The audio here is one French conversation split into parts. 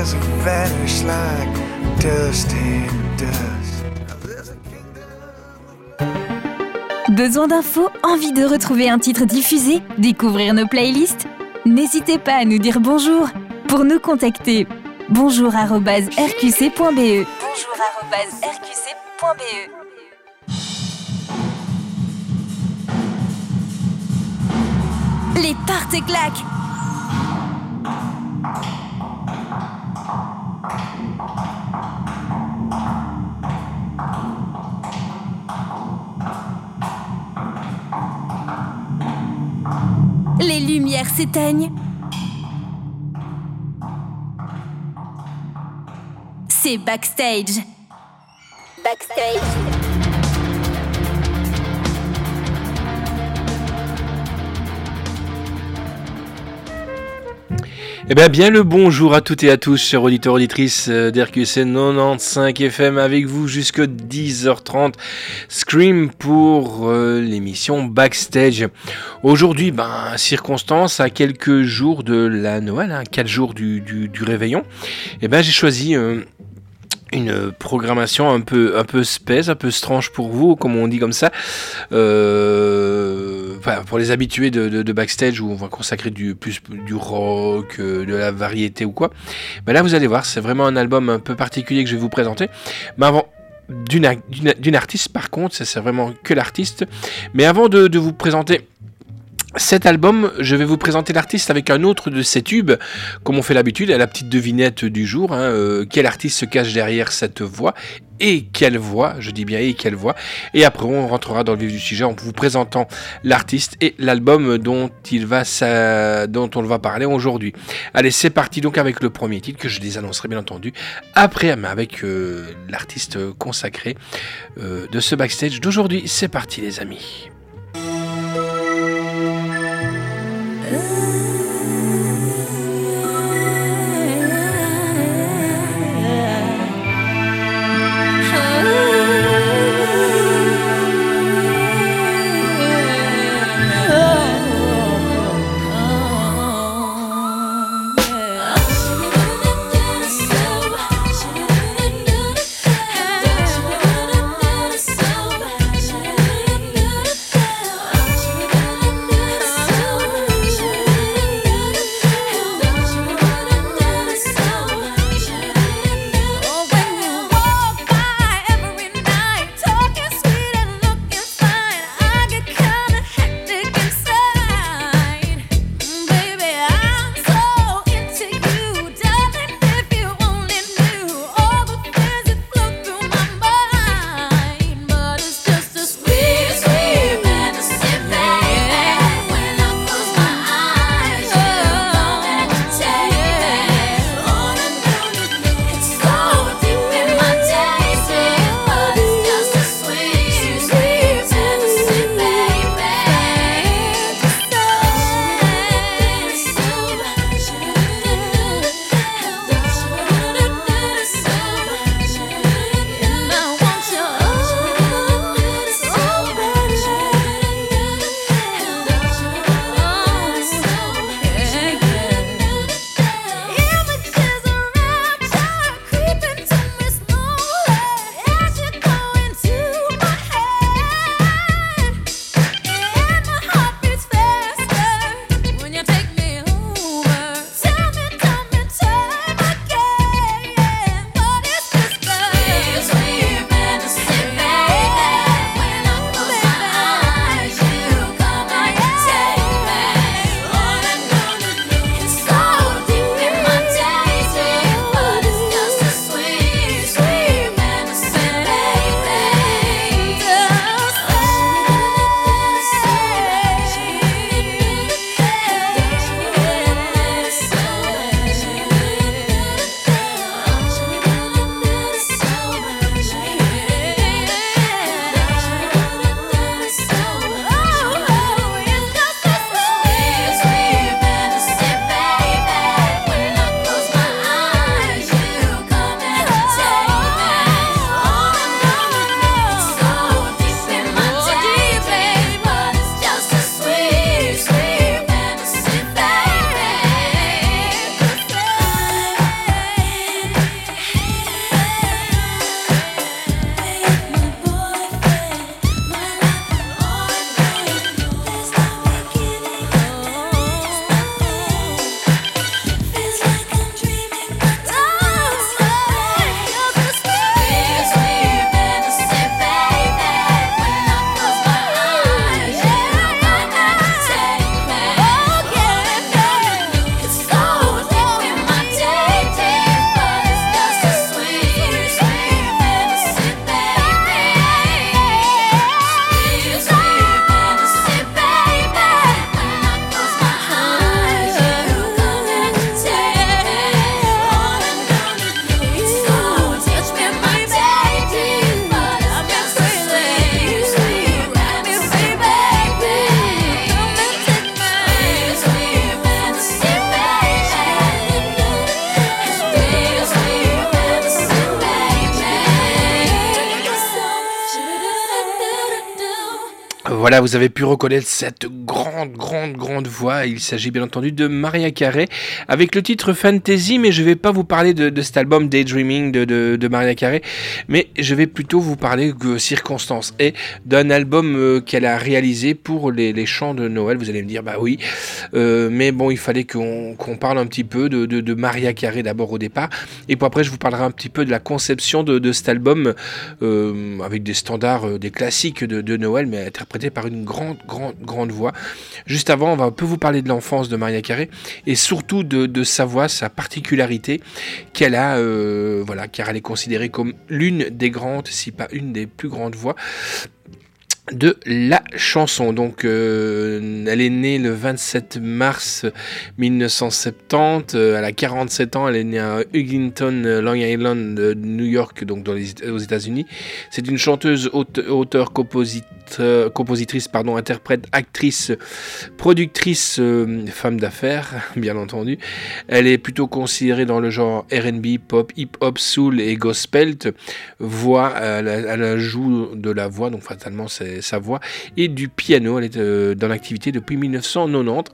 as I vanish like dust in dust. Besoin d'infos? Envie de retrouver un titre diffusé? Découvrir nos playlists? N'hésitez pas à nous dire bonjour. Pour nous contacter, bonjour@rqc.be. bonjour@rqc.be. Les parts et claques. Les lumières s'éteignent. C'est backstage. Backstage. Eh bien le bonjour à toutes et à tous, chers auditeurs auditrices d'RQC 95 FM, avec vous jusque 10h30. Scream pour l'émission Backstage. Aujourd'hui, circonstance, à quelques jours de la Noël, 4 jours du réveillon, j'ai choisi une programmation un peu space, un peu strange pour vous, comme on dit comme ça. Pour les habitués de Backstage, où on va consacrer du rock, de la variété ou quoi. Là, vous allez voir, c'est vraiment un album un peu particulier que je vais vous présenter. Mais avant, d'une artiste, par contre, ça c'est vraiment que l'artiste. Mais avant de vous présenter cet album, je vais vous présenter l'artiste avec un autre de ses tubes, comme on fait l'habitude, à la petite devinette du jour. Quel artiste se cache derrière cette voix? Et quelle voix, je dis bien et quelle voix. Et après on rentrera dans le vif du sujet en vous présentant l'artiste et l'album dont on va parler aujourd'hui. Allez, c'est parti donc avec le premier titre que je les annoncerai bien entendu après, avec l'artiste consacré de ce backstage d'aujourd'hui. C'est parti les amis. Voilà, vous avez pu reconnaître cette grande voix. Il s'agit bien entendu de Mariah Carey avec le titre Fantasy, mais je ne vais pas vous parler de cet album Daydreaming de Mariah Carey, mais je vais plutôt vous parler de Circonstances et d'un album qu'elle a réalisé pour les chants de Noël. Vous allez me dire, bah oui, mais bon, il fallait qu'on parle un petit peu de Mariah Carey d'abord au départ, et puis après je vous parlerai un petit peu de la conception de cet album avec des standards, des classiques de Noël, mais interprété par une grande voix. Juste avant, on va un peu vous parler de l'enfance de Mariah Carey et surtout de sa voix, sa particularité qu'elle a, voilà, car elle est considérée comme l'une des grandes, si pas une des plus grandes voix de la chanson. Donc elle est née le 27 mars 1970, elle a 47 ans, elle est née à Eglinton, Long Island, New York, donc aux États-Unis. C'est une chanteuse, auteure, compositrice, interprète, actrice, productrice, femme d'affaires, bien entendu. Elle est plutôt considérée dans le genre R&B, pop, hip-hop, soul et gospel. Voix, elle joue de la voix, donc fatalement c'est sa voix, et du piano. Elle est dans l'activité depuis 1990.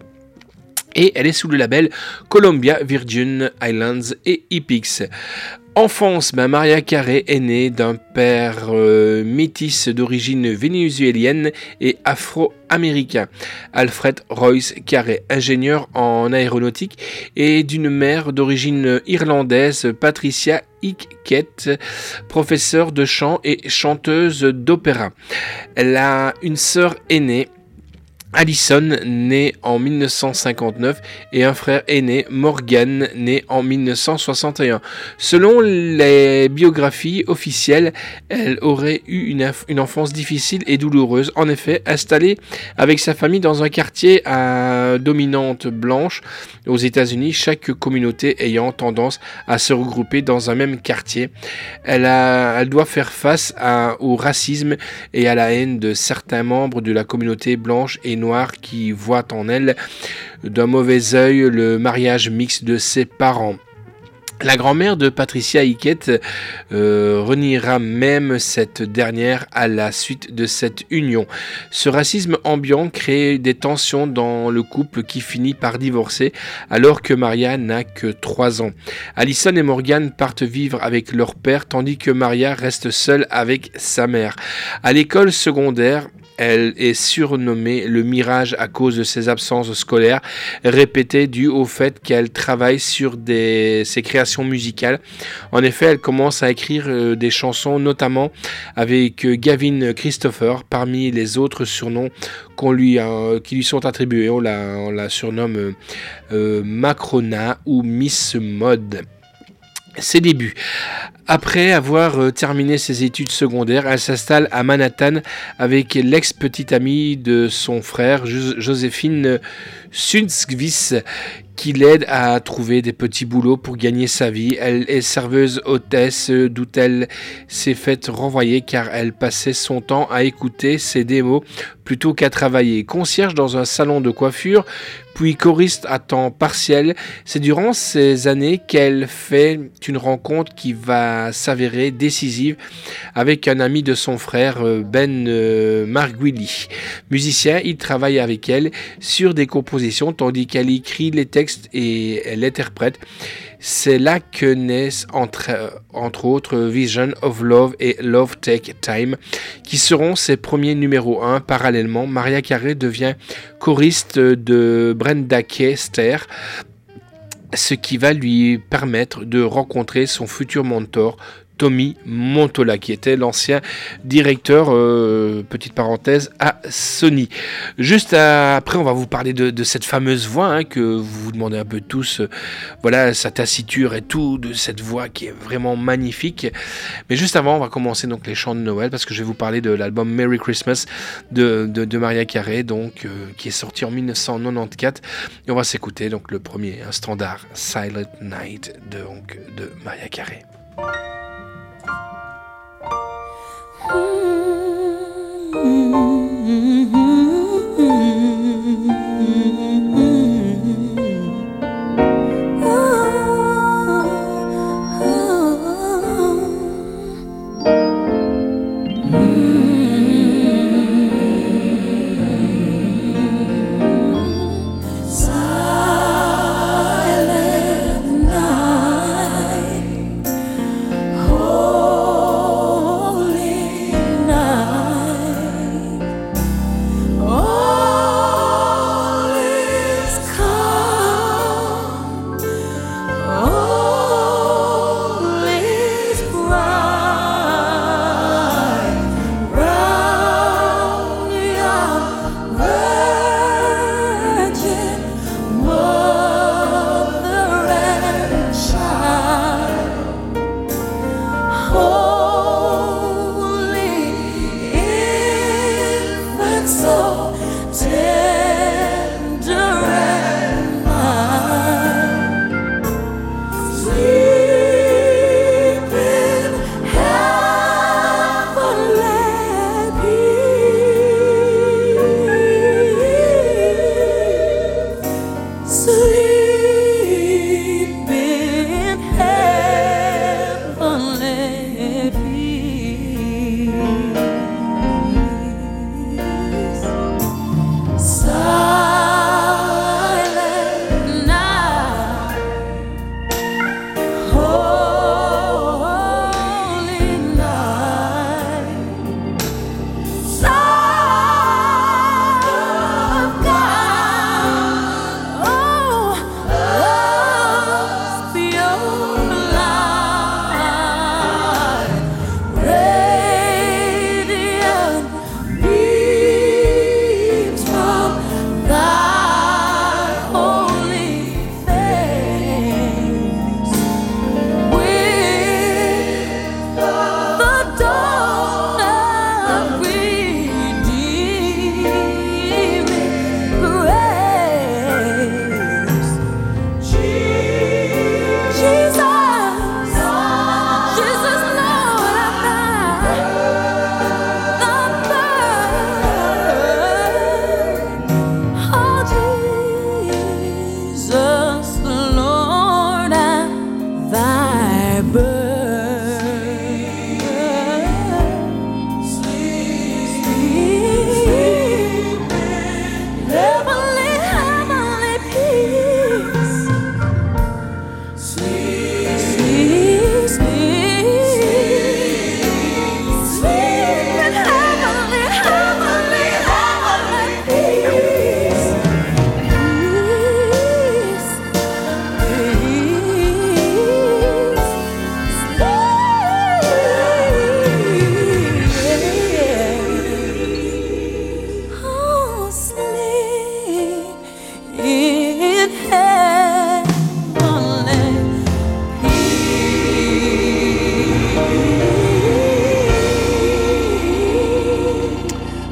Et elle est sous le label Columbia, Virgin Islands et Epix. Enfance, Mariah Carey est née d'un père métis d'origine vénézuélienne et afro-américain, Alfred Royce Carey, ingénieur en aéronautique, et d'une mère d'origine irlandaise, Patricia Hickett, professeure de chant et chanteuse d'opéra. Elle a une sœur aînée, Allison, né en 1959, et un frère aîné, Morgan, né en 1961. Selon les biographies officielles, elle aurait eu une enfance difficile et douloureuse. En effet, installée avec sa famille dans un quartier à dominante blanche aux États-Unis, chaque communauté ayant tendance à se regrouper dans un même quartier, elle doit faire face au racisme et à la haine de certains membres de la communauté blanche et noire qui voit en elle d'un mauvais œil le mariage mixte de ses parents. La grand-mère de Patricia Hickett reniera même cette dernière à la suite de cette union. Ce racisme ambiant crée des tensions dans le couple qui finit par divorcer alors que Maria n'a que 3 ans. Allison et Morgan partent vivre avec leur père tandis que Maria reste seule avec sa mère. À l'école secondaire, elle est surnommée le Mirage à cause de ses absences scolaires répétées dues au fait qu'elle travaille sur ses créations musicales. En effet, elle commence à écrire des chansons, notamment avec Gavin Christopher, parmi les autres surnoms qui lui sont attribués. On la surnomme Macrona ou Miss Mode. Ses débuts. Après avoir terminé ses études secondaires, elle s'installe à Manhattan avec l'ex-petite amie de son frère, Joséphine Sundqvist, qui l'aide à trouver des petits boulots pour gagner sa vie. Elle est serveuse hôtesse, d'où elle s'est faite renvoyer car elle passait son temps à écouter ses démos plutôt qu'à travailler. Concierge dans un salon de coiffure, puis choriste à temps partiel. C'est durant ces années qu'elle fait une rencontre qui va s'avérer décisive avec un ami de son frère, Ben Marguili. Musicien, il travaille avec elle sur des compositions tandis qu'elle écrit les textes et elle interprète. C'est là que naissent entre autres Vision of Love et Love Take Time, qui seront ses premiers numéros 1. Parallèlement, Mariah Carey devient choriste de Brenda Kester, ce qui va lui permettre de rencontrer son futur mentor, Tommy Mottola, qui était l'ancien directeur, petite parenthèse, à Sony. Juste après, on va vous parler de cette fameuse voix que vous vous demandez un peu tous, voilà, sa taciture et tout, de cette voix qui est vraiment magnifique. Mais juste avant, on va commencer donc les chants de Noël, parce que je vais vous parler de l'album Merry Christmas de Mariah Carey, donc, qui est sorti en 1994. Et on va s'écouter donc le premier, un standard, Silent Night, de Mariah Carey.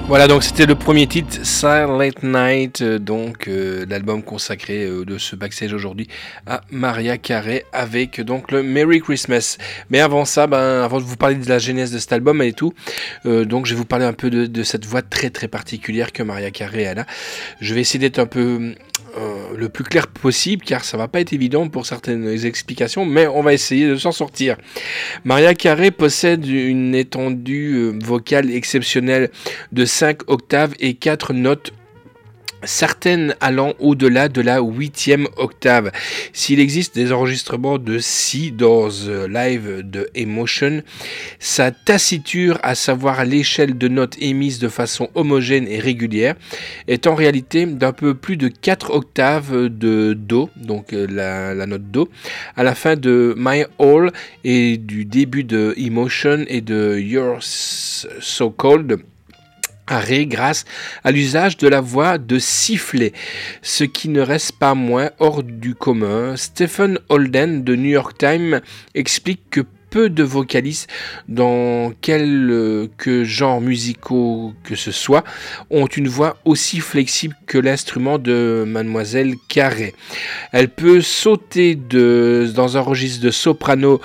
Voilà, donc c'était le premier titre, Silent Night, l'album consacré de ce backstage aujourd'hui à Mariah Carey avec donc le Merry Christmas. Mais avant ça, avant de vous parler de la genèse de cet album et tout, donc je vais vous parler un peu de cette voix très très particulière que Mariah Carey elle a. Je vais essayer d'être un peu le plus clair possible car ça va pas être évident pour certaines explications, mais on va essayer de s'en sortir. Mariah Carey possède une étendue vocale exceptionnelle de 5 octaves et 4 notes, certaines allant au-delà de la 8e octave. S'il existe des enregistrements de si dans The Live de Emotion, sa taciture, à savoir l'échelle de notes émises de façon homogène et régulière, est en réalité d'un peu plus de 4 octaves de Do, donc la note Do, à la fin de My All et du début de Emotion et de You're So Cold, arrêt grâce à l'usage de la voix de sifflet, ce qui ne reste pas moins hors du commun. Stephen Holden de New York Times explique que peu de vocalistes, dans quelque genre musicaux que ce soit, ont une voix aussi flexible que l'instrument de Mademoiselle Carey. Elle peut sauter dans un registre de soprano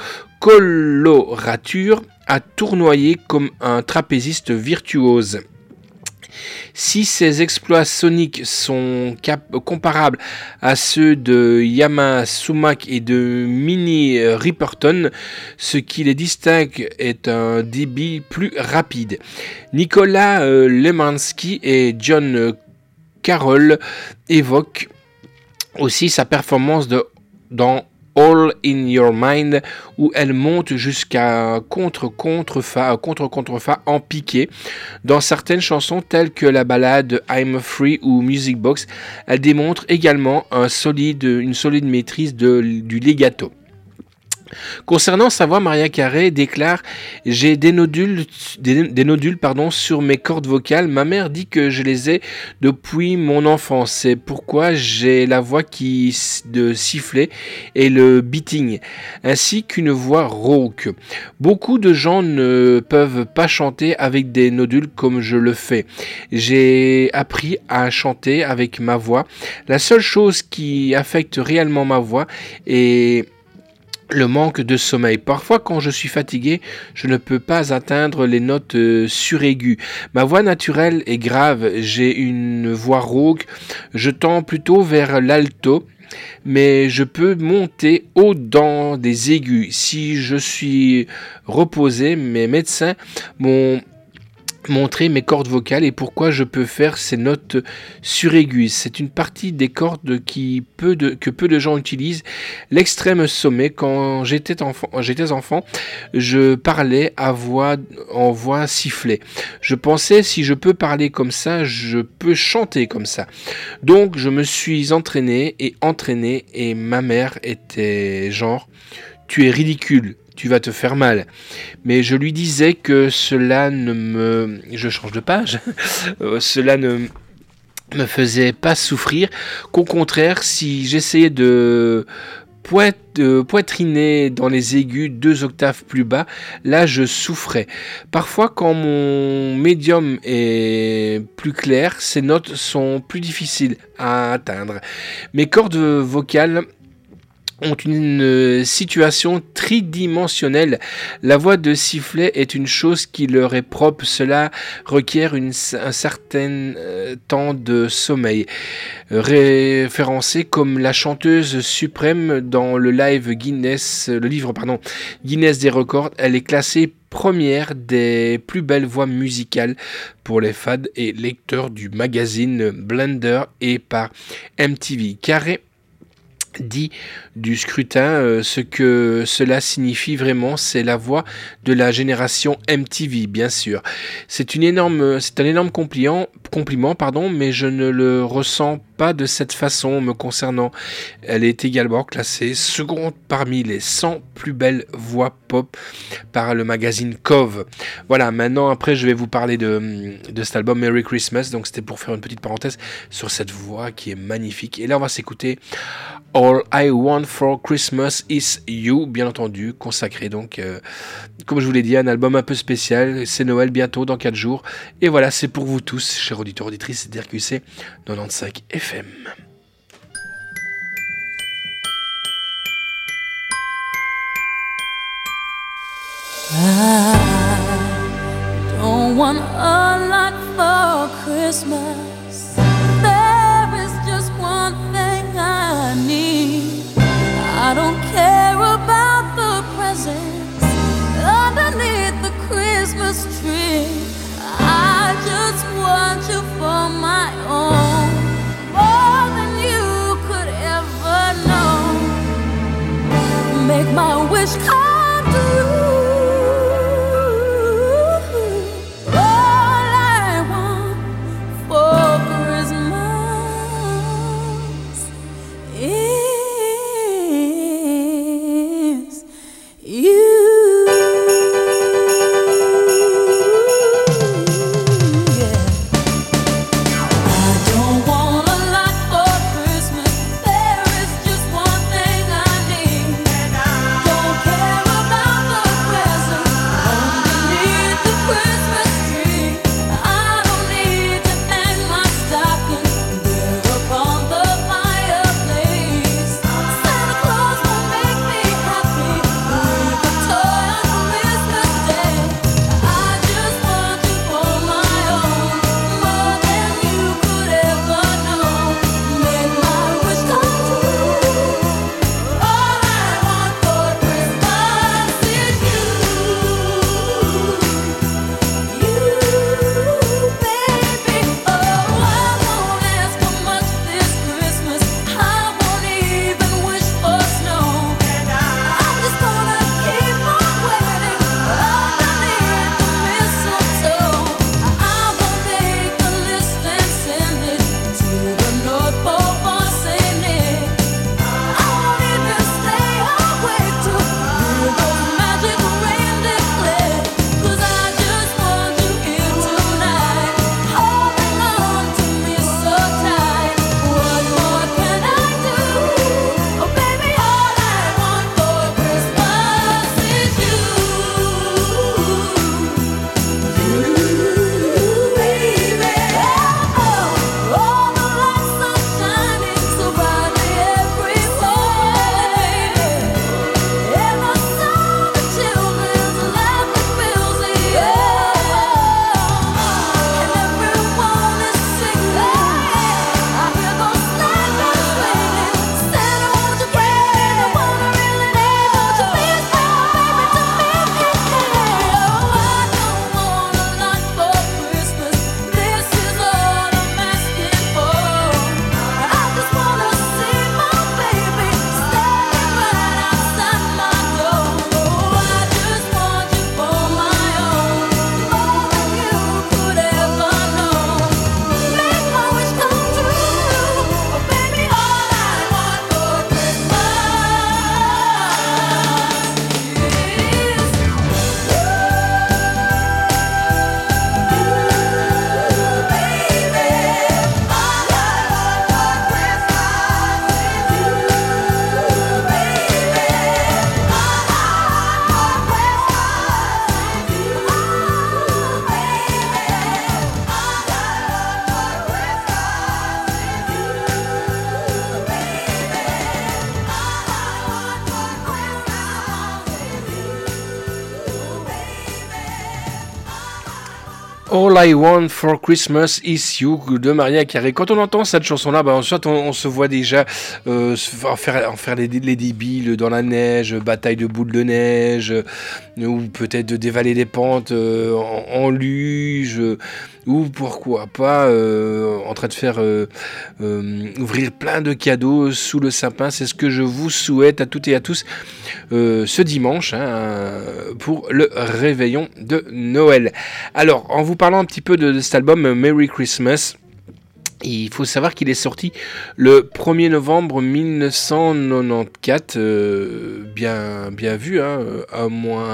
colorature à tournoyer comme un trapéziste virtuose. Si ces exploits soniques sont comparables à ceux de Yama Sumac et de Minnie Riperton, ce qui les distingue est un débit plus rapide. Nicolas Lemansky et John Carroll évoquent aussi sa performance dans All in Your Mind, où elle monte jusqu'à contre-contre-fa en piqué. Dans certaines chansons telles que la ballade I'm Free ou Music Box, elle démontre également une solide maîtrise du legato. Concernant sa voix, Mariah Carey déclare « J'ai des nodules sur mes cordes vocales. Ma mère dit que je les ai depuis mon enfance. C'est pourquoi j'ai la voix de sifflet et le beating, ainsi qu'une voix rauque. Beaucoup de gens ne peuvent pas chanter avec des nodules comme je le fais. J'ai appris à chanter avec ma voix. La seule chose qui affecte réellement ma voix est le manque de sommeil. Parfois, quand je suis fatigué, je ne peux pas atteindre les notes suraiguës. Ma voix naturelle est grave. J'ai une voix rauque. Je tends plutôt vers l'alto, mais je peux monter haut dans des aigus. Si je suis reposé, mes médecins m'ont montrer mes cordes vocales et pourquoi je peux faire ces notes suraiguës. C'est une partie des cordes que peu de gens utilisent. L'extrême sommet. Quand j'étais enfant, je parlais en voix sifflée. Je pensais, si je peux parler comme ça, je peux chanter comme ça. Donc je me suis entraîné et ma mère était genre « Tu es ridicule. Tu vas te faire mal ». Mais je lui disais que cela je change de page. Cela ne me faisait pas souffrir, qu'au contraire, si j'essayais de poitriner dans les aigus 2 octaves plus bas, là je souffrais. Parfois, quand mon médium est plus clair, ces notes sont plus difficiles à atteindre. Mes cordes vocales ont une situation tridimensionnelle. La voix de sifflet est une chose qui leur est propre. Cela requiert un certain temps de sommeil. Référencée comme la chanteuse suprême dans le livre Guinness des records, elle est classée première des plus belles voix musicales pour les fans et lecteurs du magazine Blender et par MTV. Carey dit du scrutin, ce que cela signifie vraiment, c'est la voix de la génération MTV, bien sûr. C'est un énorme compliment, mais je ne le ressens pas de cette façon me concernant. Elle est également classée seconde parmi les 100 plus belles voix pop par le magazine Cove. Voilà, maintenant après je vais vous parler de cet album Merry Christmas, donc c'était pour faire une petite parenthèse sur cette voix qui est magnifique. Et là on va s'écouter All I Want for Christmas is You, bien entendu, consacré donc, comme je vous l'ai dit, un album un peu spécial. C'est Noël bientôt, dans 4 jours. Et voilà, c'est pour vous tous, chers auditeurs, auditrices d'RQC 95 FM. I don't want a lot for Christmas. There is just one thing I need. I don't care about the presents underneath the Christmas tree. I just want you for my own, more than you could ever know. Make my wish come true. All I Want for Christmas is You de Mariah Carey. Quand on entend cette chanson-là, soit on se voit déjà en faire les débiles dans la neige, bataille de boules de neige, ou peut-être de dévaler des pentes en luge, ou pourquoi pas en train de faire ouvrir plein de cadeaux sous le sapin. C'est ce que je vous souhaite à toutes et à tous ce dimanche pour le réveillon de Noël. Alors, en vous parlant un petit peu de cet album Merry Christmas, Il faut savoir qu'il est sorti le 1er novembre 1994, bien vu, hein, un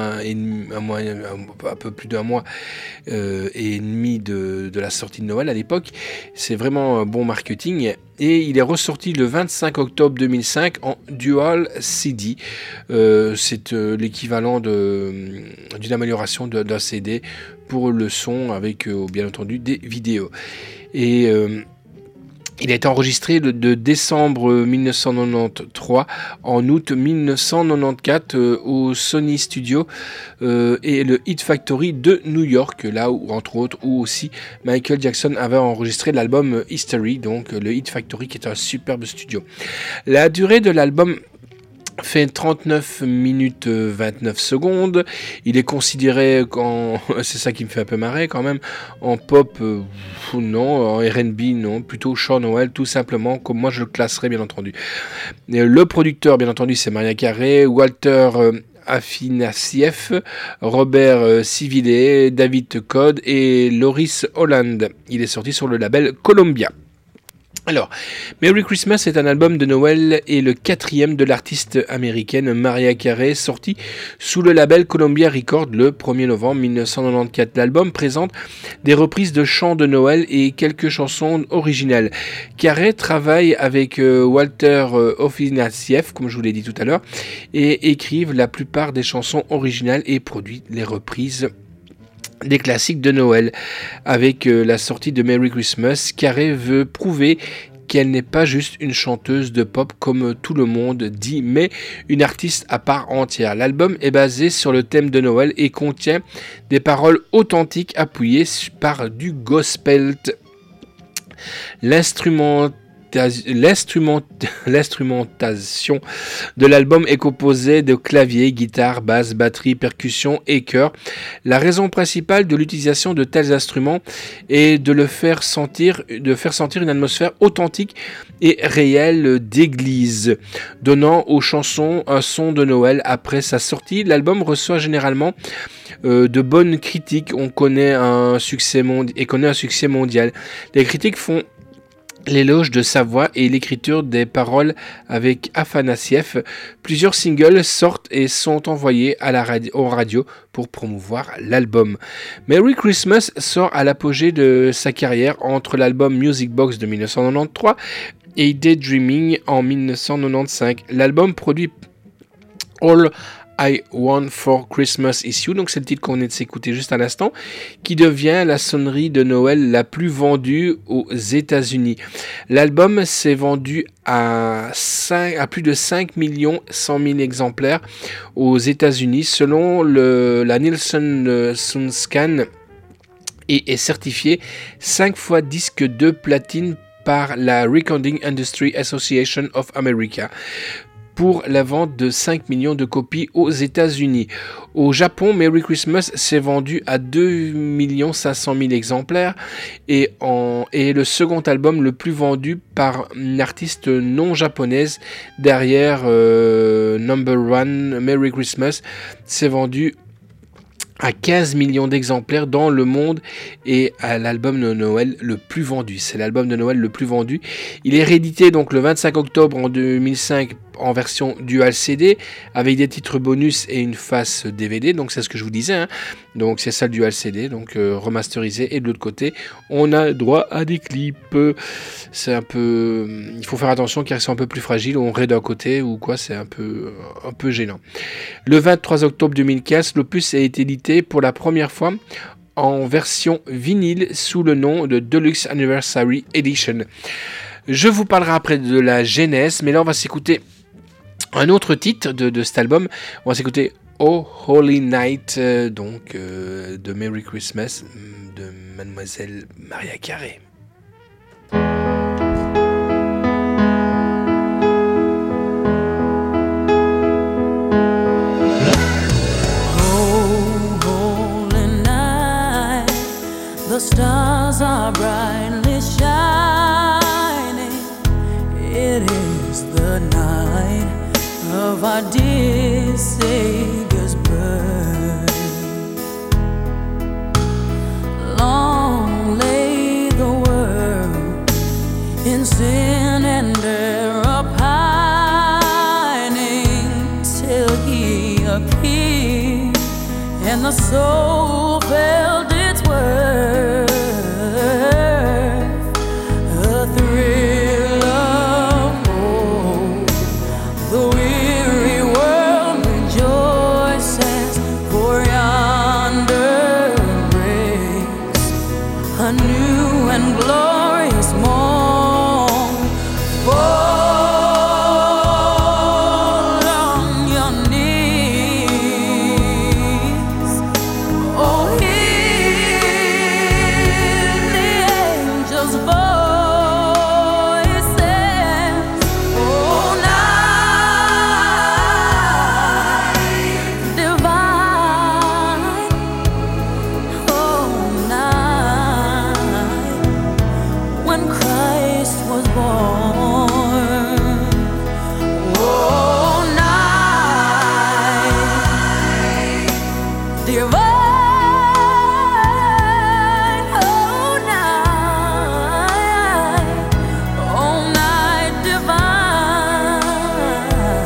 peu plus d'un mois et demi de la sortie de Noël à l'époque. C'est vraiment un bon marketing. Et il est ressorti le 25 octobre 2005 en Dual CD. C'est l'équivalent d'une amélioration d'un CD pour le son avec, bien entendu, des vidéos. Et il a été enregistré de décembre 1993 en août 1994 au Sony Studio et le Hit Factory de New York, là où, entre autres, où aussi Michael Jackson avait enregistré l'album History, donc le Hit Factory qui est un superbe studio. La durée de l'album fait 39 minutes 29 secondes. Il est considéré c'est ça qui me fait un peu marrer quand même, en pop non, en R&B non, plutôt chant Noël tout simplement, comme moi je le classerais bien entendu. Le producteur bien entendu c'est Mariah Carey, Walter Afanasieff, Robert Civillet, David Code et Loris Holland. Il est sorti sur le label Columbia. Alors, Merry Christmas est un album de Noël et le 4e de l'artiste américaine Mariah Carey, sorti sous le label Columbia Records le 1er novembre 1994. L'album présente des reprises de chants de Noël et quelques chansons originales. Carey travaille avec Walter Afanasieff, comme je vous l'ai dit tout à l'heure, et écrivent la plupart des chansons originales et produit les reprises des classiques de Noël. Avec la sortie de Merry Christmas, Carey veut prouver qu'elle n'est pas juste une chanteuse de pop comme tout le monde dit, mais une artiste à part entière. L'album est basé sur le thème de Noël et contient des paroles authentiques appuyées par du gospel. L'instrumentation de l'album est composée de claviers, guitare, basse, batterie, percussion et chœur. La raison principale de l'utilisation de tels instruments est de faire sentir une atmosphère authentique et réelle d'église, donnant aux chansons un son de Noël. Après sa sortie, l'album reçoit généralement de bonnes critiques. On connaît un succès mondial. Les critiques font l'éloge de sa voix et l'écriture des paroles avec Afanasieff. Plusieurs singles sortent et sont envoyés aux radios pour promouvoir l'album. Merry Christmas sort à l'apogée de sa carrière entre l'album Music Box de 1993 et Daydreaming en 1995. L'album produit All I Want for Christmas Is You, donc c'est le titre qu'on vient de s'écouter juste à l'instant, qui devient la sonnerie de Noël la plus vendue aux États-Unis. L'album s'est vendu à plus de 5 100 000 exemplaires aux États-Unis selon la Nielsen SoundScan et est certifié 5 fois disque de platine par la Recording Industry Association of America pour la vente de 5 millions de copies aux États-Unis. Au Japon, Merry Christmas s'est vendu à 2 500 000 exemplaires et est le second album le plus vendu par une artiste non japonaise derrière Number One. Merry Christmas s'est vendu à 15 millions d'exemplaires dans le monde et à l'album de Noël le plus vendu. C'est l'album de Noël le plus vendu. Il est réédité donc le 25 octobre en 2005 en version dual CD avec des titres bonus et une face DVD, donc c'est ce que je vous disais, hein. Donc c'est ça le dual CD, donc remasterisé, et de l'autre côté on a droit à des clips. C'est un peu, il faut faire attention car ils sont un peu plus fragiles, on raide d'un côté ou quoi, c'est un peu gênant. Le 23 octobre 2015, l'opus a été édité pour la première fois en version vinyle sous le nom de Deluxe Anniversary Edition. Je vous parlerai après de la genèse, mais là on va s'écouter un autre titre de cet album. On va s'écouter Oh Holy Night, de Merry Christmas de Mademoiselle Mariah Carey. Oh, holy night, the stars are brightly shining. It is the night of our dear Savior's birth. Long lay the world knee, and the soul felt its worth. A thrill of hope. The weary world rejoices, for yonder breaks a new and glorious morn. Fall on your knees. Oh, hear the angels' voices. Oh, night divine. Oh, night when Christ was born. Oh, night divine. Oh, night divine.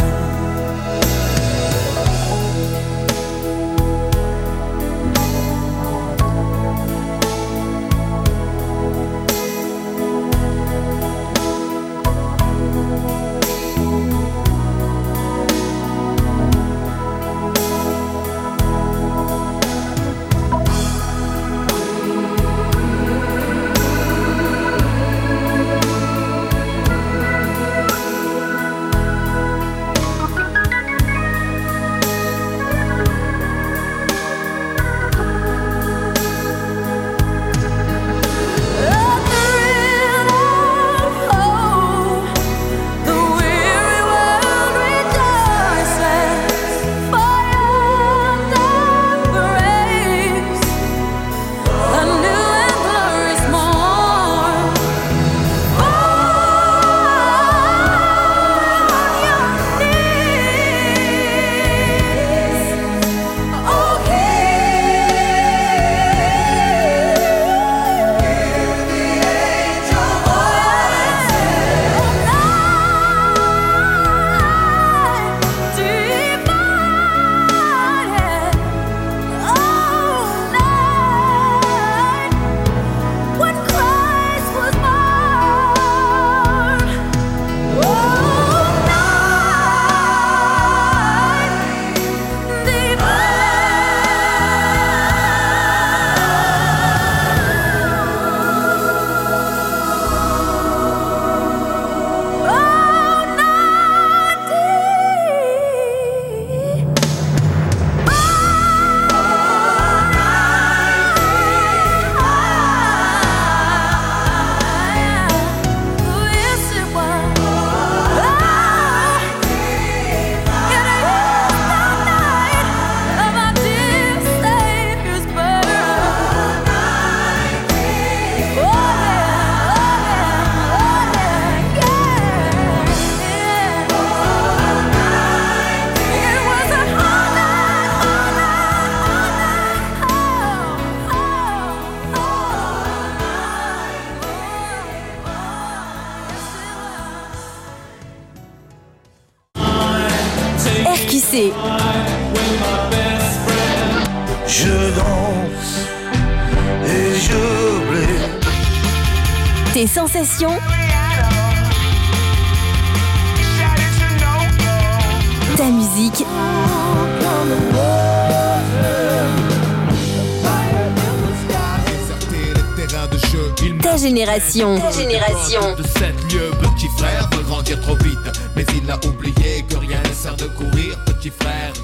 RQC. Je danse et j'oublie. Tes sensations. Ta musique. Ta génération. Ta génération. De 7 lieux, petit frère veut grandir trop vite, mais il a oublié que rien ne sert de courir, petit frère.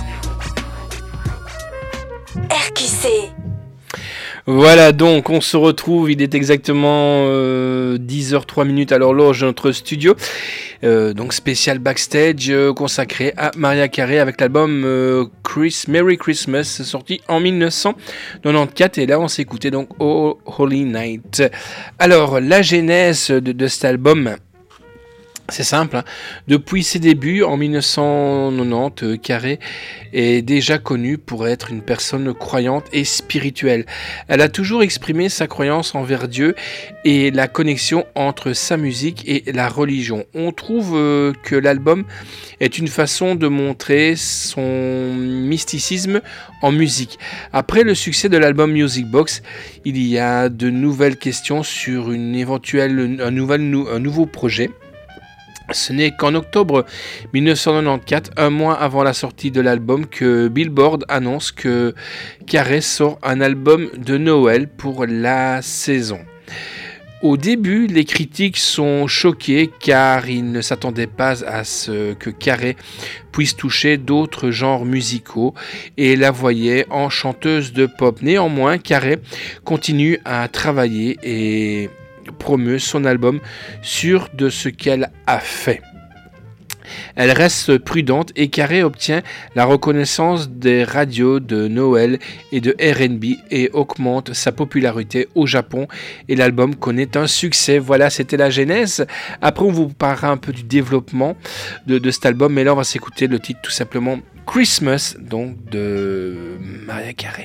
RQC. Voilà, donc on se retrouve, il est exactement 10h03 à l'horloge de notre studio, donc spécial backstage consacré à Mariah Carey avec l'album Merry Christmas, sorti en 1994, et là on s'écoutait donc Oh Holy Night. Alors la genèse de cet album, C'est simple, hein. Depuis ses débuts en 1990, Carey est déjà connue pour être une personne croyante et spirituelle. Elle a toujours exprimé sa croyance envers Dieu et la connexion entre sa musique et la religion. On trouve que l'album est une façon de montrer son mysticisme en musique. Après le succès de l'album Music Box, il y a de nouvelles questions sur un nouveau projet. Ce n'est qu'en octobre 1994, un mois avant la sortie de l'album, que Billboard annonce que Carey sort un album de Noël pour la saison. Au début, les critiques sont choqués car ils ne s'attendaient pas à ce que Carey puisse toucher d'autres genres musicaux et la voyaient en chanteuse de pop. Néanmoins, Carey continue à travailler et promeut son album sur de ce qu'elle a fait. Elle reste prudente et Carey obtient la reconnaissance des radios de Noël et de R&B et augmente sa popularité au Japon et l'album connaît un succès. Voilà, c'était la genèse. Après, on vous parlera un peu du développement de cet album, mais là, on va s'écouter le titre tout simplement Christmas, donc de Mariah Carey.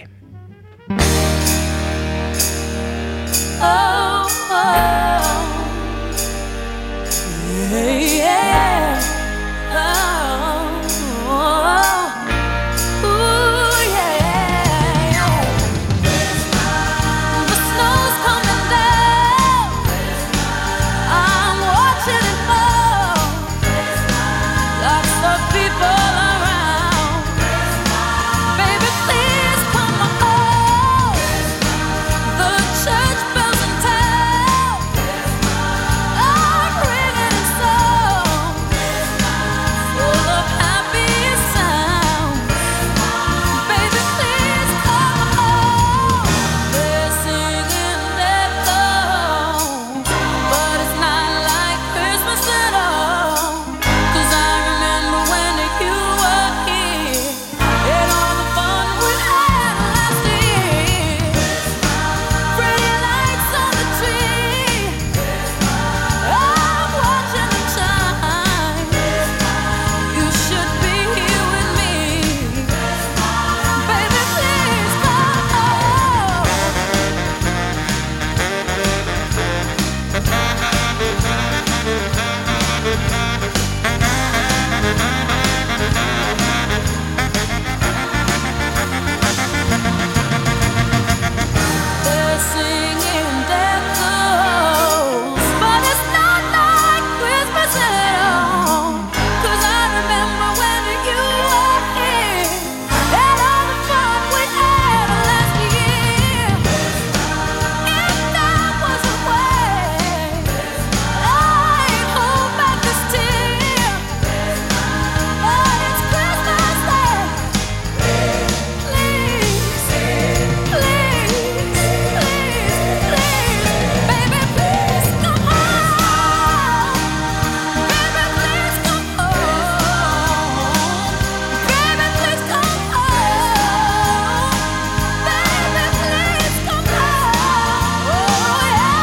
Oh, oh, yeah, yeah. Oh, oh, ooh, yeah. The snow's coming down. I'm watching it fall. Lots of people around. Baby, please come home. The church bells in town are ringing a song full of happy sounds. Baby, please come home. They're singing their songs, but it's not like Christmas at all. 'Cause I remember when you were here and all the fun we had last year. Pretty lights on the tree. I'm watching them shine. You should be here with me. Baby, please come home. They're singing their songs, but it's not like Christmas at all. 'Cause I remember when you were here and all the fun we had last year. If that was a way, I'd hold back this tear. But it's Christmas Day. Please, please, please, baby, please come home. Baby, please come home. Baby, please come home. Baby, please come home. Oh,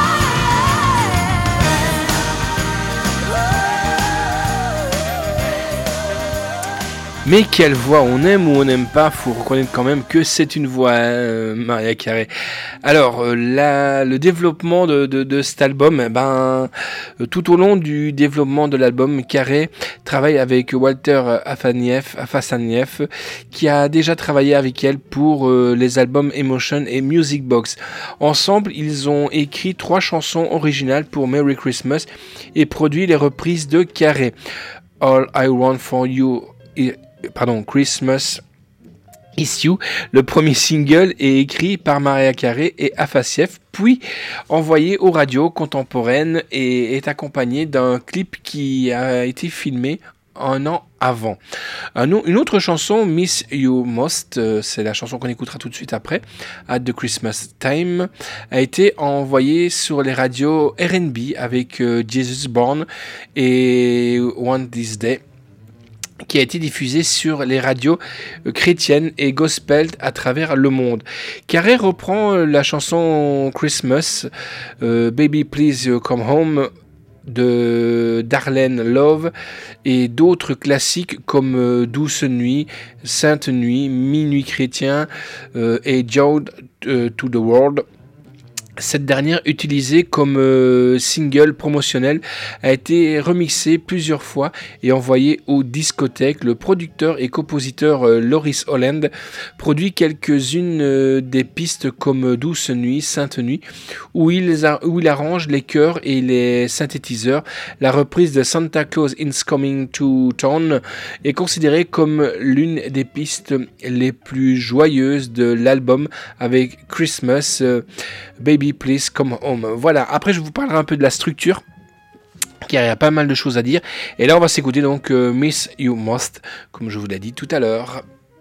Mais quelle voix, on aime ou on n'aime pas, faut reconnaître quand même que c'est une voix, Mariah Carey. Alors, le développement de cet album, tout au long du développement de l'album, Carey travaille avec Walter Afasanieff, qui a déjà travaillé avec elle pour les albums Emotion et Music Box. Ensemble, ils ont écrit 3 chansons originales pour Merry Christmas et produit les reprises de Carey. All I Want For You, Christmas Is You. Le premier single est écrit par Mariah Carey et Afasanieff, puis envoyé aux radios contemporaines et est accompagné d'un clip qui a été filmé un an avant. Une autre chanson, Miss You Most, c'est la chanson qu'on écoutera tout de suite après, At the Christmas Time, a été envoyée sur les radios R&B avec Jesus Born et One This Day, qui a été diffusé sur les radios chrétiennes et gospel à travers le monde. Carey reprend la chanson Christmas, Baby Please Come Home, de Darlene Love et d'autres classiques comme Douce Nuit, Sainte Nuit, Minuit chrétien et Joy to the World. Cette dernière, utilisée comme single promotionnel, a été remixée plusieurs fois et envoyée aux discothèques. Le producteur et compositeur Loris Holland produit quelques-unes des pistes comme Douce Nuit, Sainte Nuit, où il arrange les chœurs et les synthétiseurs. La reprise de Santa Claus is Coming to Town est considérée comme l'une des pistes les plus joyeuses de l'album, avec Christmas, Baby Please Come Home. Voilà, après je vous parlerai un peu de la structure, car il y a pas mal de choses à dire. Et là on va s'écouter donc Miss You Must, comme je vous l'ai dit tout à l'heure.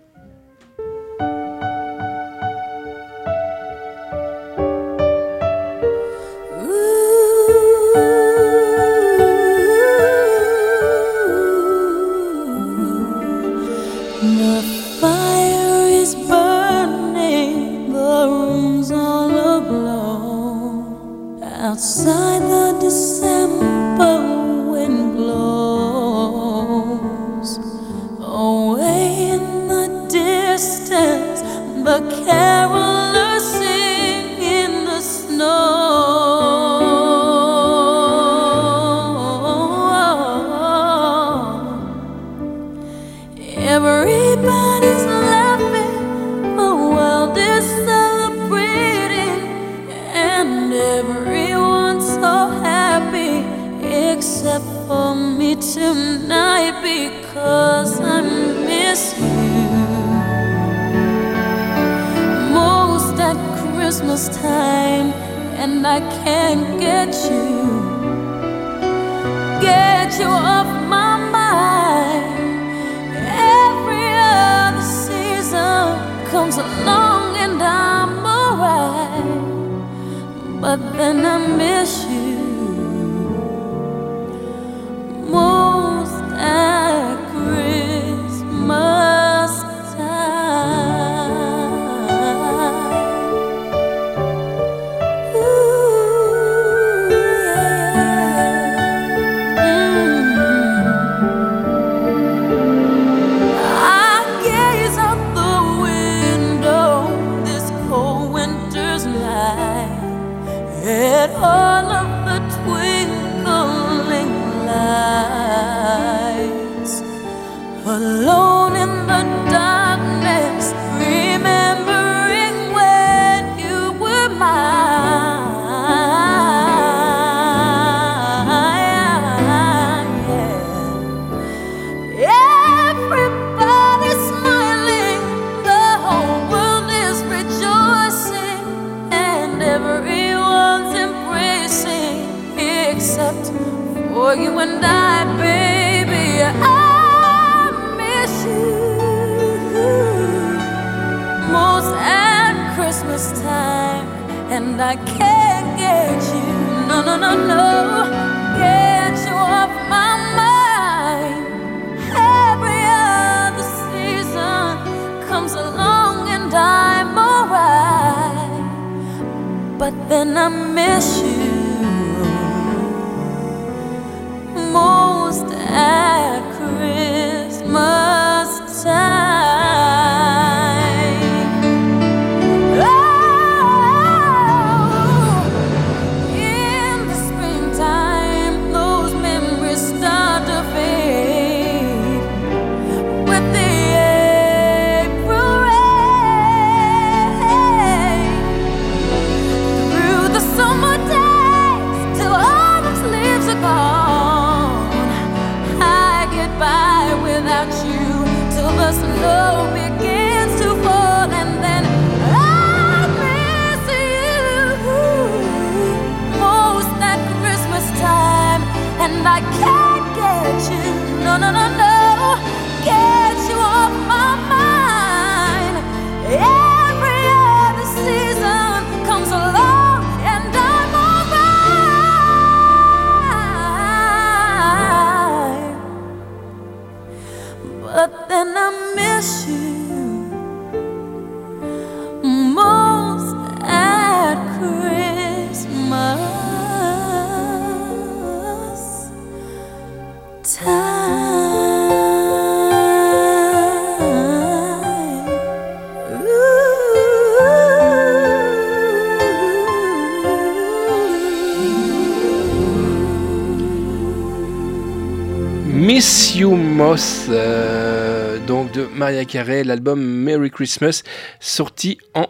Outside the December wind blows, away in the distance the carolers sing in the snow. Everybody's laughing, the world is celebrating, and everyone's so happy except for me tonight, because I miss you most at Christmas time, and I can't get you off my mind. Every other season comes along and I'm alright, but then I miss you most at Christmas time. Ooh, yeah. I gaze out the window this cold winter's night at all of the twinkling lights, alone in the darkness, remembering when you were mine. Yeah. Everybody's smiling, the whole world is rejoicing, and everyone's embracing except for you and I, baby. I miss you most at Christmas time, and I can't get you, no, get you off my mind. Every other season comes along and I'm alright, but then I miss you most at Christmas time. Oh, in the springtime, those memories start to fade with the April rain. Through the summer days till autumn's leaves are gone, by without you till the snow begins to fall, and then I miss you most at Christmas time, and I can't get you, no, get you off my mind. Every other season comes along and I'm alright, but then I miss you most at Christmas Christmas, donc de Mariah Carey, l'album Merry Christmas, sorti en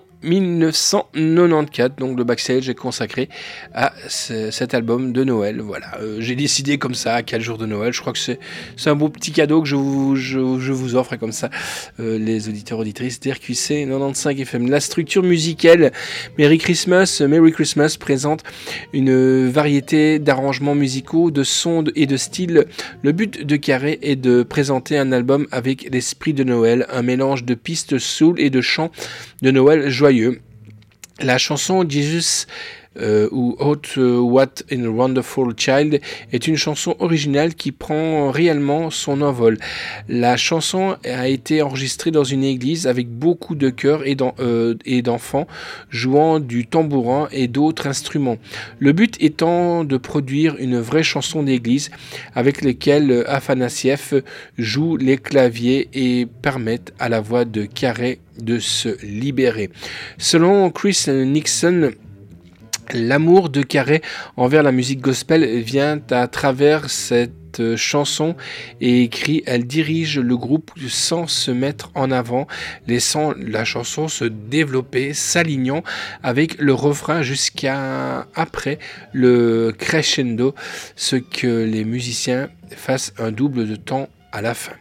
1994, donc le backstage est consacré à cet album de Noël. Voilà, j'ai décidé comme ça, à 4 jours de Noël. Je crois que c'est un beau petit cadeau que je vous offre comme ça, les auditeurs auditrices d'RQC 95 FM. La structure musicale Merry Christmas présente une variété d'arrangements musicaux, de sons et de styles. Le but de Carey est de présenter un album avec l'esprit de Noël, un mélange de pistes soul et de chants de Noël joyeux. La chanson Jesus ou What a Wonderful Child est une chanson originale qui prend réellement son envol. La chanson a été enregistrée dans une église avec beaucoup de chœurs et d'enfants jouant du tambourin et d'autres instruments. Le but étant de produire une vraie chanson d'église avec laquelle Afanassieff joue les claviers et permettent à la voix de Carey de se libérer. Selon Chris Nixon, l'amour de Carey envers la musique gospel vient à travers cette chanson et écrit: elle dirige le groupe sans se mettre en avant, laissant la chanson se développer, s'alignant avec le refrain jusqu'à après le crescendo, ce que les musiciens fassent un double de temps à la fin.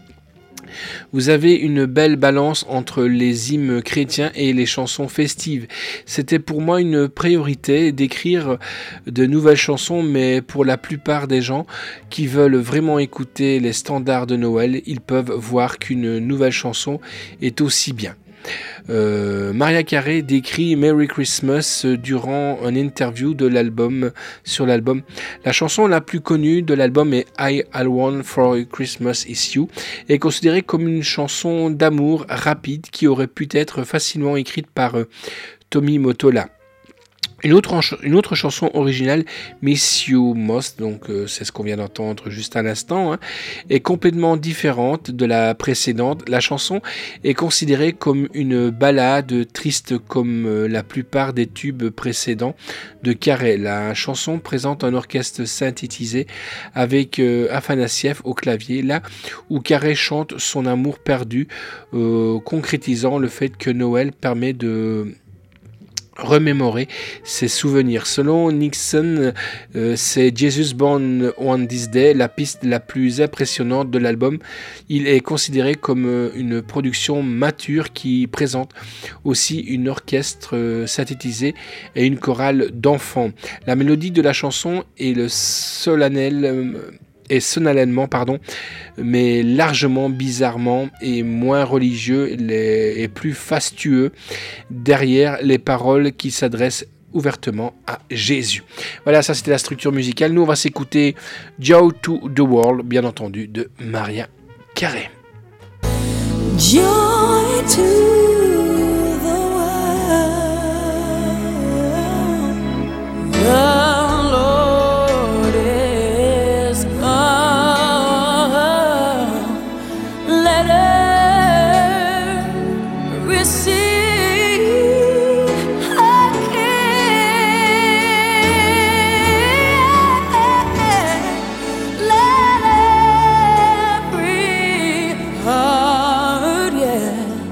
Vous avez une belle balance entre les hymnes chrétiens et les chansons festives. C'était pour moi une priorité d'écrire de nouvelles chansons, mais pour la plupart des gens qui veulent vraiment écouter les standards de Noël, ils peuvent voir qu'une nouvelle chanson est aussi bien. Mariah Carey décrit Merry Christmas durant une interview sur l'album. La chanson la plus connue de l'album est I Want for Christmas Is You, est considérée comme une chanson d'amour rapide qui aurait pu être facilement écrite par Tommy Mottola. Une autre chanson originale, Miss You Most, donc c'est ce qu'on vient d'entendre juste à l'instant, est complètement différente de la précédente. La chanson est considérée comme une ballade triste comme la plupart des tubes précédents de Carey. La chanson présente un orchestre synthétisé avec Afanassieff au clavier, là où Carey chante son amour perdu, concrétisant le fait que Noël permet de remémorer ses souvenirs. Selon Nixon, c'est Jesus Born on This Day, la piste la plus impressionnante de l'album. Il est considéré comme une production mature qui présente aussi une orchestre synthétisé et une chorale d'enfants. La mélodie de la chanson est solennellement, mais largement bizarrement et moins religieux et plus fastueux derrière les paroles qui s'adressent ouvertement à Jésus. Voilà, ça c'était la structure musicale. Nous on va s'écouter Joy to the World, bien entendu, de Mariah Carey. Joy to the world. The Lord is come. Let her receive her King. Let every heart, yeah,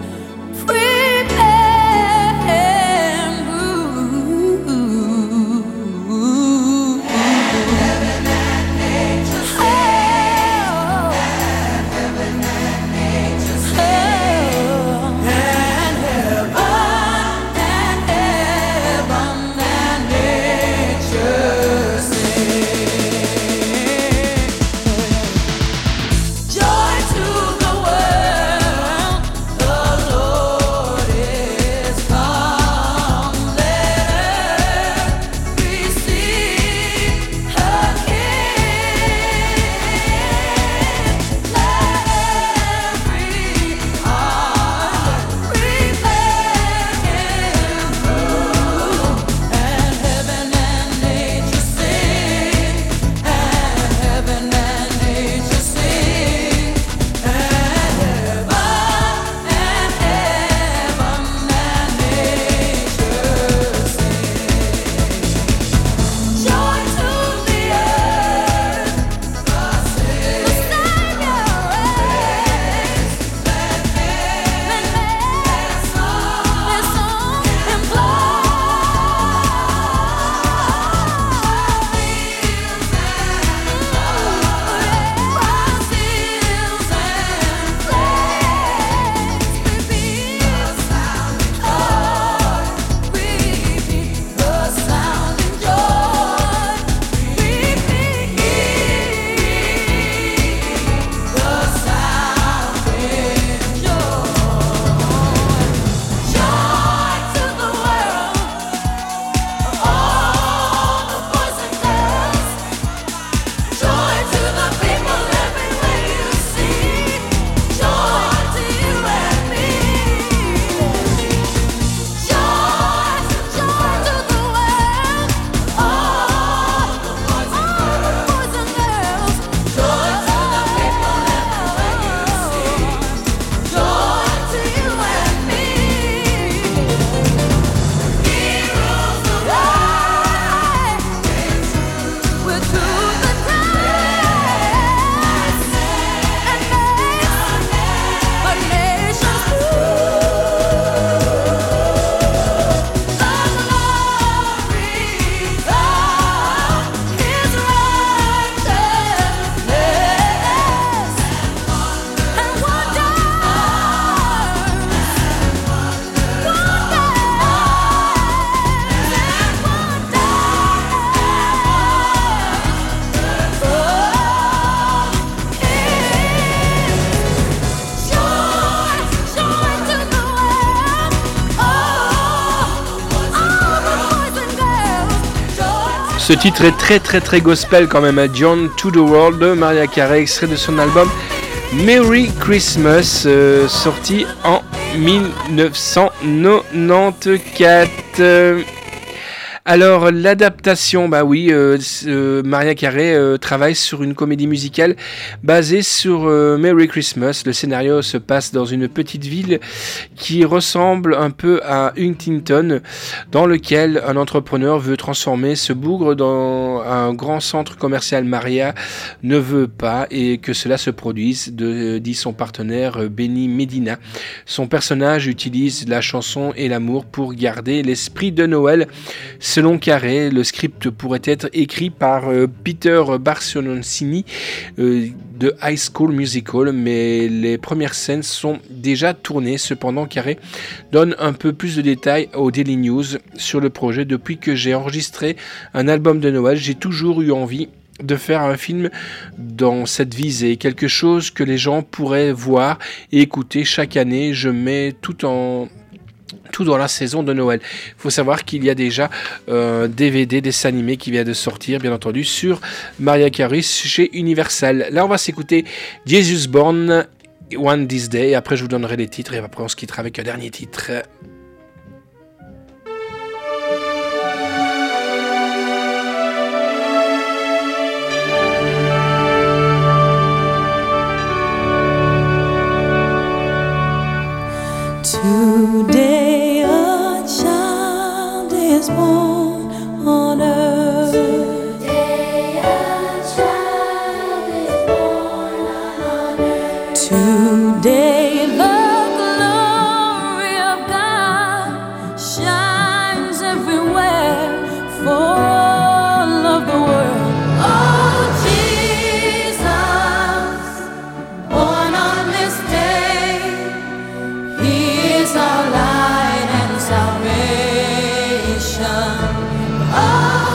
Ce titre est très très très gospel quand même, John to the World de Mariah Carey, extrait de son album Merry Christmas, sorti en 1994. Alors l'adaptation, bah oui, Mariah Carey travaille sur une comédie musicale basée sur Merry Christmas. Le scénario se passe dans une petite ville qui ressemble un peu à Huntington, dans lequel un entrepreneur veut transformer ce bougre dans un grand centre commercial. Maria ne veut pas et que cela se produise, dit son partenaire Benny Medina. Son personnage utilise la chanson et l'amour pour garder l'esprit de Noël. Selon Carey, le script pourrait être écrit par Peter Barcioncini de High School Musical, mais les premières scènes sont déjà tournées. Cependant, Carey donne un peu plus de détails au Daily News sur le projet. Depuis que j'ai enregistré un album de Noël, j'ai toujours eu envie de faire un film dans cette visée, quelque chose que les gens pourraient voir et écouter chaque année. Je mets tout dans la saison de Noël. Il faut savoir qu'il y a déjà DVD, dessin animé qui vient de sortir, bien entendu, sur Mariah Carey chez Universal. Là, on va s'écouter Jesus Born One This Day. Après, je vous donnerai les titres et après, on se quittera avec un dernier titre. Today a child is born on earth. Today a child is born on earth. Today the glory of God shines everywhere for all of the world. Oh Jesus, born on this day, He is our light and salvation. Oh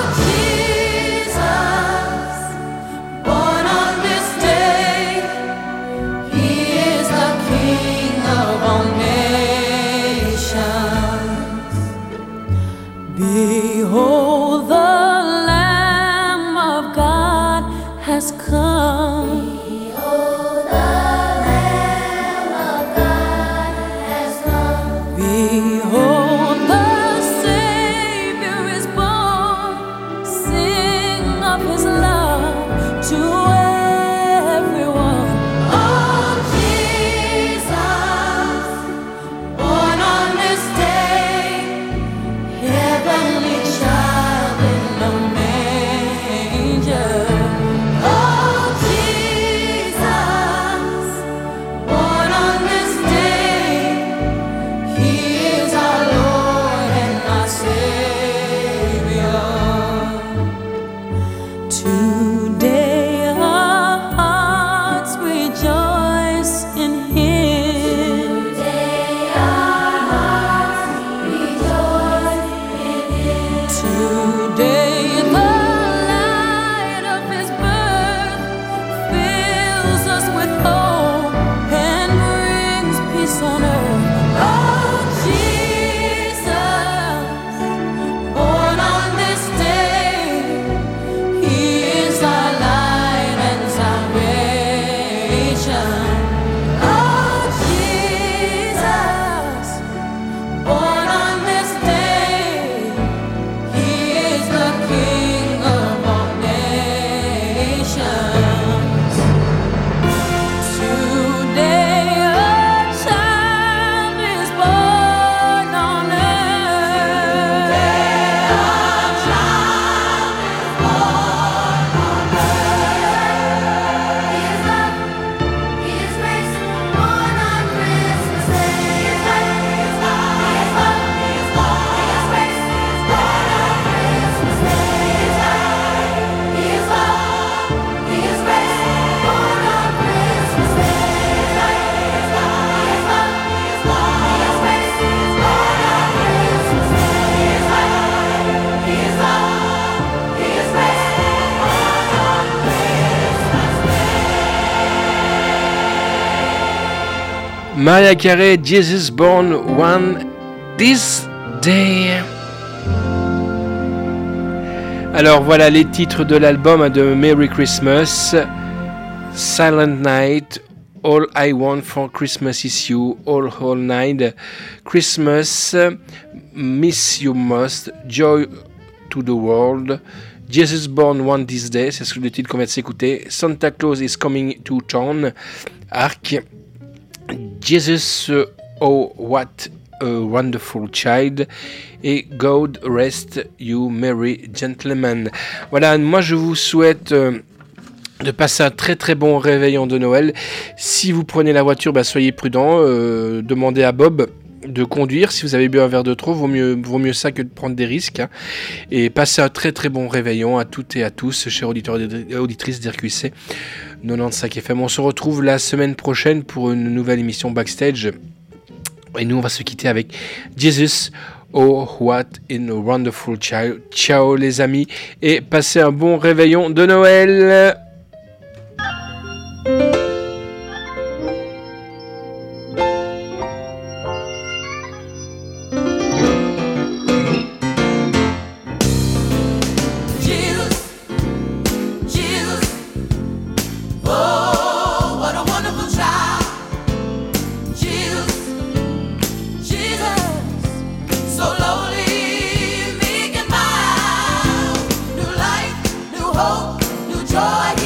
Jesus, born on this day, He is the King of all nations. Behold, the Lamb of God has come. Behold, the Lamb of God has come. Behold, the Savior is born. Sing of His love to everyone. Oh Jesus, born on this day, heavenly child in the manger. Oh Jesus, born on this day, He is our Lord and our Savior. Today our hearts rejoice in Him. Today our hearts rejoice in Him. Today the light of His birth fills us with hope and brings peace on earth. Oh Jesus, born on this day, He is our light and salvation. Oh Jesus, born on this day, He is the King of all nations. Today a child is born on earth. Today a child is born on earth. He is love, He is grace, born on Christmas Day. He is light, He is love, He is love, He is love, He is grace, born on Christmas Day. He is light, He is love, He is grace, born on Christmas Day. He is light, He is love, He is love, He is love, He is grace, born on Christmas Day. He is light, He is love, He is grace, born on Christmas Day. Mariah Carey, Jesus Born One This Day. Alors voilà les titres de l'album de Merry Christmas, Silent Night, All I Want for Christmas Is You, All Night, Christmas, Miss You Most, Joy to the World, Jesus Born One This Day, c'est le titre qu'on vient de s'écouter, Santa Claus is Coming to Town, Ark, Jesus, Oh What a Wonderful Child, et God Rest You Merry Gentlemen. Voilà, moi je vous souhaite de passer un très très bon réveillon de Noël. Si vous prenez la voiture, soyez prudent, demandez à Bob de conduire. Si vous avez bu un verre de trop, vaut mieux ça que de prendre des risques, hein. Et passez un très très bon réveillon à toutes et à tous, chers auditeurs et auditrices d'RQC 95 FM. On se retrouve la semaine prochaine pour une nouvelle émission Backstage. Et nous, on va se quitter avec Jesus, Oh What a Wonderful Child. Ciao les amis, et passez un bon réveillon de Noël. New life, new hope, new joy.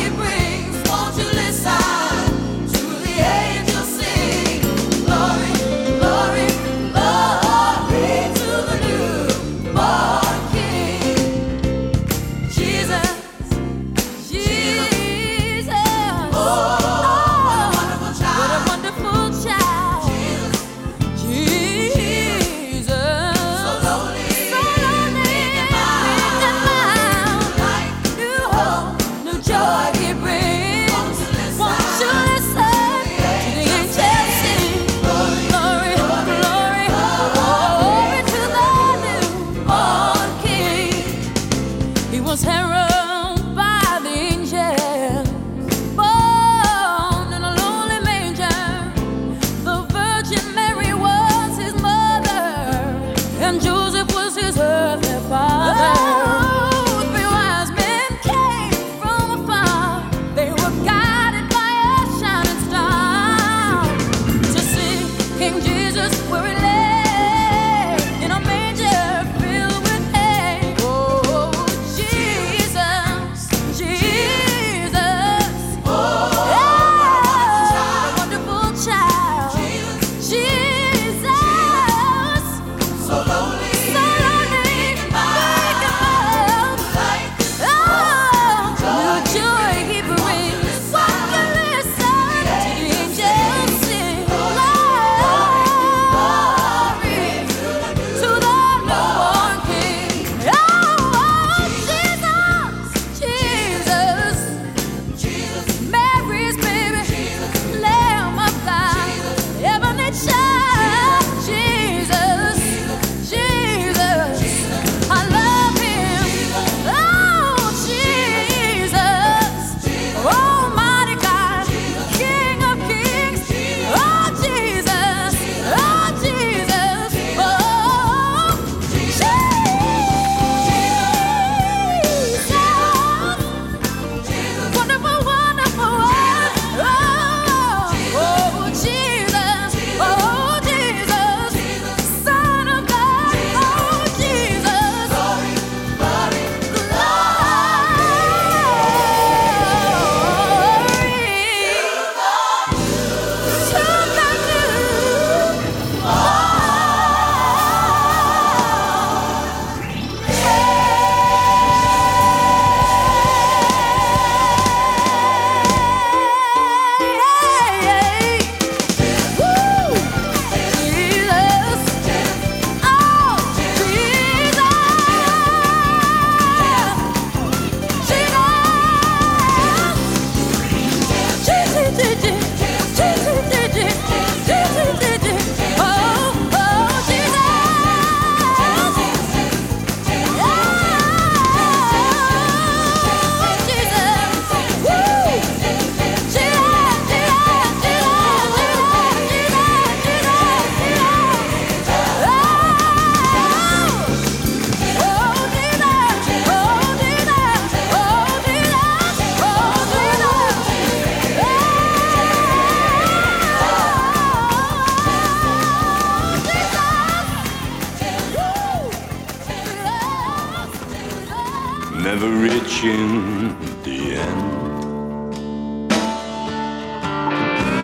never reaching the end.